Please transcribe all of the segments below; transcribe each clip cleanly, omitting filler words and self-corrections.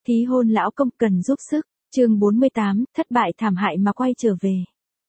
Thí hôn lão công cần giúp sức, chương 48, thất bại thảm hại mà quay trở về.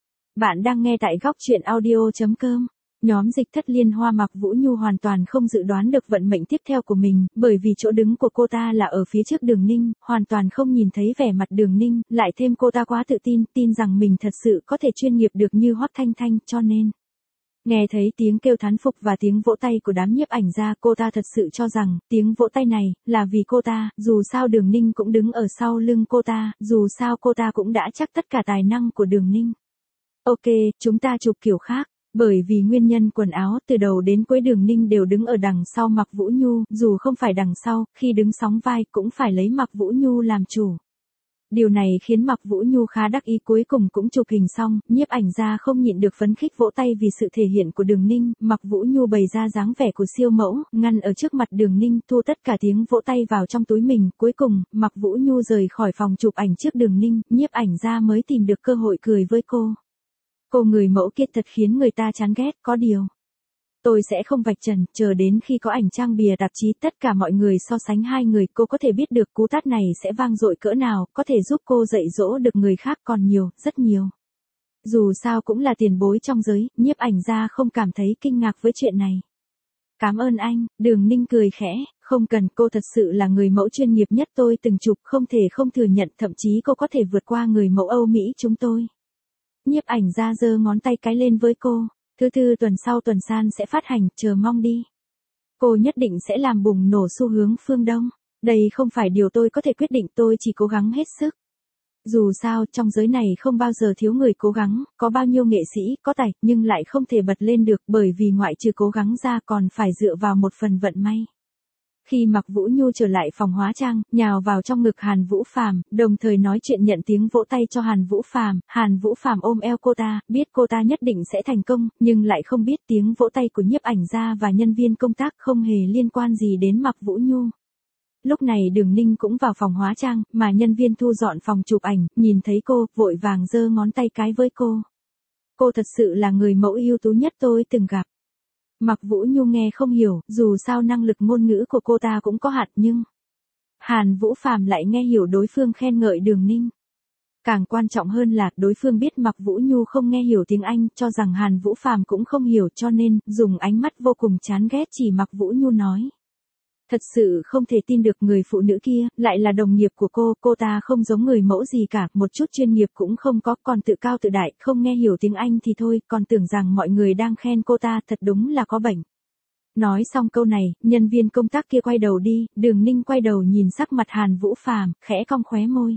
Bạn đang nghe tại góc truyện audio.com. Nhóm Dịch Thất Liên Hoa Mạc Vũ Nhu hoàn toàn không dự đoán được vận mệnh tiếp theo của mình, bởi vì chỗ đứng của cô ta là ở phía trước Đường Ninh, hoàn toàn không nhìn thấy vẻ mặt Đường Ninh, lại thêm cô ta quá tự tin rằng mình thật sự có thể chuyên nghiệp được như Hoắc Thanh Thanh, cho nên nghe thấy tiếng kêu thán phục và tiếng vỗ tay của đám nhiếp ảnh gia, cô ta thật sự cho rằng tiếng vỗ tay này là vì cô ta, dù sao Đường Ninh cũng đứng ở sau lưng cô ta, dù sao cô ta cũng đã chắc tất cả tài năng của Đường Ninh. Ok, chúng ta chụp kiểu khác. Bởi vì nguyên nhân quần áo từ đầu đến cuối Đường Ninh đều đứng ở đằng sau Mạc Vũ Nhu, dù không phải đằng sau, khi đứng sóng vai cũng phải lấy Mạc Vũ Nhu làm chủ. Điều này khiến Mạc Vũ Nhu khá đắc ý, cuối cùng cũng chụp hình xong, nhiếp ảnh gia không nhịn được phấn khích vỗ tay vì sự thể hiện của Đường Ninh, Mạc Vũ Nhu bày ra dáng vẻ của siêu mẫu, ngăn ở trước mặt Đường Ninh, thu tất cả tiếng vỗ tay vào trong túi mình, cuối cùng, Mạc Vũ Nhu rời khỏi phòng chụp ảnh trước Đường Ninh, nhiếp ảnh gia mới tìm được cơ hội cười với cô. Cô người mẫu kia thật khiến người ta chán ghét, có điều tôi sẽ không vạch trần, chờ đến khi có ảnh trang bìa tạp chí tất cả mọi người so sánh hai người, cô có thể biết được cú tát này sẽ vang dội cỡ nào, có thể giúp cô dạy dỗ được người khác còn nhiều, rất nhiều. Dù sao cũng là tiền bối trong giới, nhiếp ảnh gia không cảm thấy kinh ngạc với chuyện này. Cảm ơn anh, Đường Ninh cười khẽ, không cần, cô thật sự là người mẫu chuyên nghiệp nhất tôi từng chụp, không thể không thừa nhận, thậm chí cô có thể vượt qua người mẫu Âu Mỹ chúng tôi. Nhiếp ảnh gia giơ ngón tay cái lên với cô. Thứ tư tuần sau Tuần San sẽ phát hành, chờ mong đi. Cô nhất định sẽ làm bùng nổ xu hướng phương Đông. Đây không phải điều tôi có thể quyết định, tôi chỉ cố gắng hết sức. Dù sao, trong giới này không bao giờ thiếu người cố gắng, có bao nhiêu nghệ sĩ, có tài, nhưng lại không thể bật lên được, bởi vì ngoại trừ cố gắng ra còn phải dựa vào một phần vận may. Khi Mạc Vũ Nhu trở lại phòng hóa trang, nhào vào trong ngực Hàn Vũ Phàm, đồng thời nói chuyện nhận tiếng vỗ tay cho Hàn Vũ Phàm, Hàn Vũ Phàm ôm eo cô ta, biết cô ta nhất định sẽ thành công, nhưng lại không biết tiếng vỗ tay của nhiếp ảnh gia và nhân viên công tác không hề liên quan gì đến Mạc Vũ Nhu. Lúc này Đường Ninh cũng vào phòng hóa trang, mà nhân viên thu dọn phòng chụp ảnh, nhìn thấy cô, vội vàng giơ ngón tay cái với cô. Cô thật sự là người mẫu ưu tú nhất tôi từng gặp. Mạc Vũ Nhu nghe không hiểu, dù sao năng lực ngôn ngữ của cô ta cũng có hạn, nhưng Hàn Vũ Phàm lại nghe hiểu đối phương khen ngợi Đường Ninh. Càng quan trọng hơn là đối phương biết Mạc Vũ Nhu không nghe hiểu tiếng Anh, cho rằng Hàn Vũ Phàm cũng không hiểu, cho nên dùng ánh mắt vô cùng chán ghét chỉ Mạc Vũ Nhu nói. Thật sự không thể tin được người phụ nữ kia lại là đồng nghiệp của cô ta không giống người mẫu gì cả, một chút chuyên nghiệp cũng không có, còn tự cao tự đại, không nghe hiểu tiếng Anh thì thôi, còn tưởng rằng mọi người đang khen cô ta, thật đúng là có bệnh. Nói xong câu này, nhân viên công tác kia quay đầu đi, Đường Ninh quay đầu nhìn sắc mặt Hàn Vũ Phàm, khẽ cong khóe môi.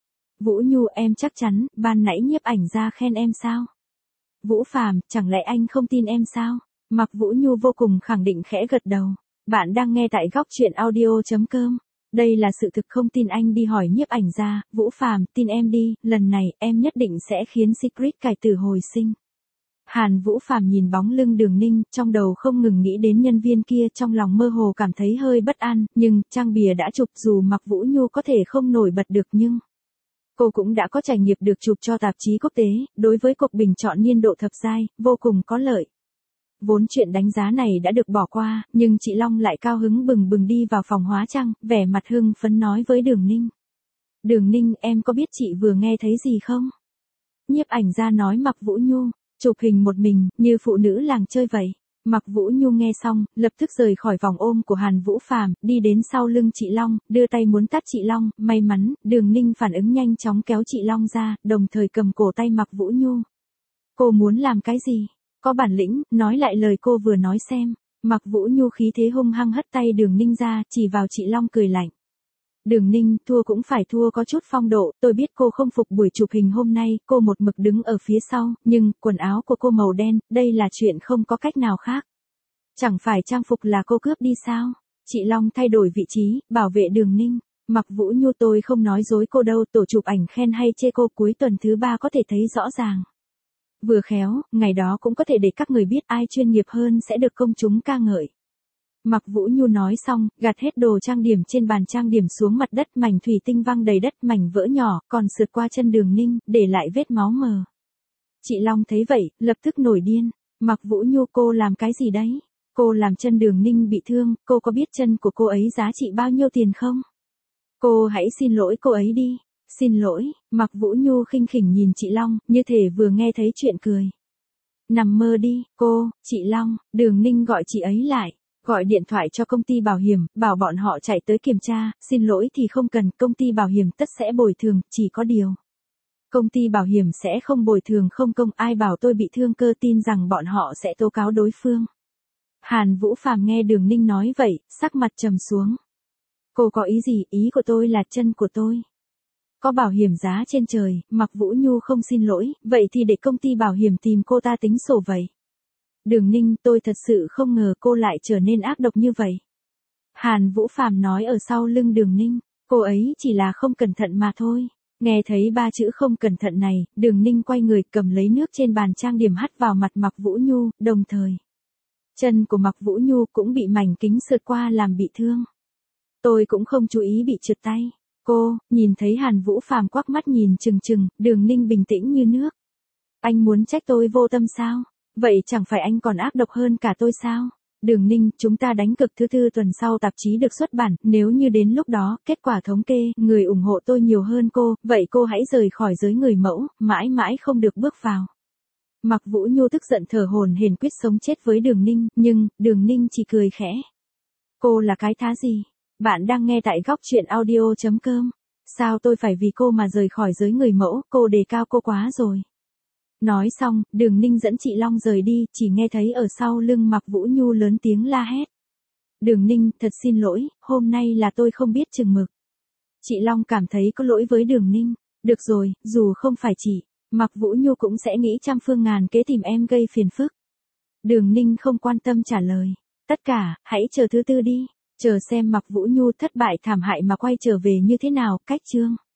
Vũ Nhu, em chắc chắn, ban nãy nhiếp ảnh gia khen em sao? Vũ Phàm, chẳng lẽ anh không tin em sao? Mạc Vũ Nhu vô cùng khẳng định khẽ gật đầu. Bạn đang nghe tại góc truyện audio.com. Đây là sự thực, không tin anh đi hỏi nhiếp ảnh gia, Vũ Phàm, tin em đi, lần này em nhất định sẽ khiến Secret cải tử hồi sinh. Hàn Vũ Phàm nhìn bóng lưng Đường Ninh, trong đầu không ngừng nghĩ đến nhân viên kia, trong lòng mơ hồ cảm thấy hơi bất an, nhưng trang bìa đã chụp, dù Mạc Vũ Nhu có thể không nổi bật được nhưng cô cũng đã có trải nghiệm được chụp cho tạp chí quốc tế, đối với cuộc bình chọn niên độ thập giai, vô cùng có lợi. Vốn chuyện đánh giá này đã được bỏ qua, nhưng chị Long lại cao hứng bừng bừng đi vào phòng hóa trang, vẻ mặt hưng phấn nói với Đường Ninh. Đường Ninh, em có biết chị vừa nghe thấy gì không? Nhiếp ảnh gia nói Mạc Vũ Nhu chụp hình một mình, như phụ nữ làng chơi vậy. Mạc Vũ Nhu nghe xong, lập tức rời khỏi vòng ôm của Hàn Vũ Phàm, đi đến sau lưng chị Long, đưa tay muốn tát chị Long, may mắn, Đường Ninh phản ứng nhanh chóng kéo chị Long ra, đồng thời cầm cổ tay Mạc Vũ Nhu. Cô muốn làm cái gì? Có bản lĩnh, nói lại lời cô vừa nói xem. Mạc Vũ Nhu khí thế hung hăng hất tay Đường Ninh ra, chỉ vào chị Long cười lạnh. Đường Ninh, thua cũng phải thua có chút phong độ, tôi biết cô không phục buổi chụp hình hôm nay, cô một mực đứng ở phía sau, nhưng quần áo của cô màu đen, đây là chuyện không có cách nào khác. Chẳng phải trang phục là cô cướp đi sao? Chị Long thay đổi vị trí, bảo vệ Đường Ninh. Mạc Vũ Nhu, tôi không nói dối cô đâu, tổ chụp ảnh khen hay chê cô cuối tuần thứ 3 có thể thấy rõ ràng. Vừa khéo, ngày đó cũng có thể để các người biết ai chuyên nghiệp hơn sẽ được công chúng ca ngợi. Mạc Vũ Nhu nói xong, gạt hết đồ trang điểm trên bàn trang điểm xuống mặt đất, mảnh thủy tinh văng đầy đất, mảnh vỡ nhỏ, còn sượt qua chân Đường Ninh, để lại vết máu mờ. Chị Long thấy vậy, lập tức nổi điên. Mạc Vũ Nhu, cô làm cái gì đấy? Cô làm chân Đường Ninh bị thương, cô có biết chân của cô ấy giá trị bao nhiêu tiền không? Cô hãy xin lỗi cô ấy đi. Xin lỗi, Mạc Vũ Nhu khinh khỉnh nhìn chị Long, như thể vừa nghe thấy chuyện cười. Nằm mơ đi, chị Long, Đường Ninh gọi chị ấy lại. Gọi điện thoại cho công ty bảo hiểm, bảo bọn họ chạy tới kiểm tra, xin lỗi thì không cần, công ty bảo hiểm tất sẽ bồi thường, chỉ có điều. Công ty bảo hiểm sẽ không bồi thường không công, ai bảo tôi bị thương cơ, tin rằng bọn họ sẽ tố cáo đối phương. Hàn Vũ Phàm nghe Đường Ninh nói vậy, sắc mặt trầm xuống. Cô có ý gì? Ý của tôi là chân của tôi. Có bảo hiểm giá trên trời, Mạc Vũ Nhu không xin lỗi, vậy thì để công ty bảo hiểm tìm cô ta tính sổ vậy. Đường Ninh, tôi thật sự không ngờ cô lại trở nên ác độc như vậy. Hàn Vũ Phàm nói ở sau lưng Đường Ninh, cô ấy chỉ là không cẩn thận mà thôi. Nghe thấy ba chữ không cẩn thận này, Đường Ninh quay người cầm lấy nước trên bàn trang điểm hắt vào mặt Mạc Vũ Nhu, đồng thời. Chân của Mạc Vũ Nhu cũng bị mảnh kính sượt qua làm bị thương. Tôi cũng không chú ý bị trượt tay. Nhìn thấy Hàn Vũ Phàm quắc mắt nhìn chừng chừng, Đường Ninh bình tĩnh như nước. Anh muốn trách tôi vô tâm sao? Vậy chẳng phải anh còn ác độc hơn cả tôi sao? Đường Ninh, chúng ta đánh cược thứ tư tuần sau tạp chí được xuất bản, nếu như đến lúc đó, kết quả thống kê, người ủng hộ tôi nhiều hơn cô, vậy cô hãy rời khỏi giới người mẫu, mãi mãi không được bước vào. Mạc Vũ Nhu tức giận thở hổn hển quyết sống chết với Đường Ninh, nhưng, Đường Ninh chỉ cười khẽ. Cô là cái thá gì? Bạn đang nghe tại góc truyện audio.com. Sao tôi phải vì cô mà rời khỏi giới người mẫu, cô đề cao cô quá rồi. Nói xong, Đường Ninh dẫn chị Long rời đi, chỉ nghe thấy ở sau lưng Mạc Vũ Nhu lớn tiếng la hét. Đường Ninh, thật xin lỗi, hôm nay là tôi không biết chừng mực. Chị Long cảm thấy có lỗi với Đường Ninh. Được rồi, dù không phải chị, Mạc Vũ Nhu cũng sẽ nghĩ trăm phương ngàn kế tìm em gây phiền phức. Đường Ninh không quan tâm trả lời. Tất cả, hãy chờ thứ tư đi. Chờ xem Mạc Vũ Nhu thất bại thảm hại mà quay trở về như thế nào, cách chương.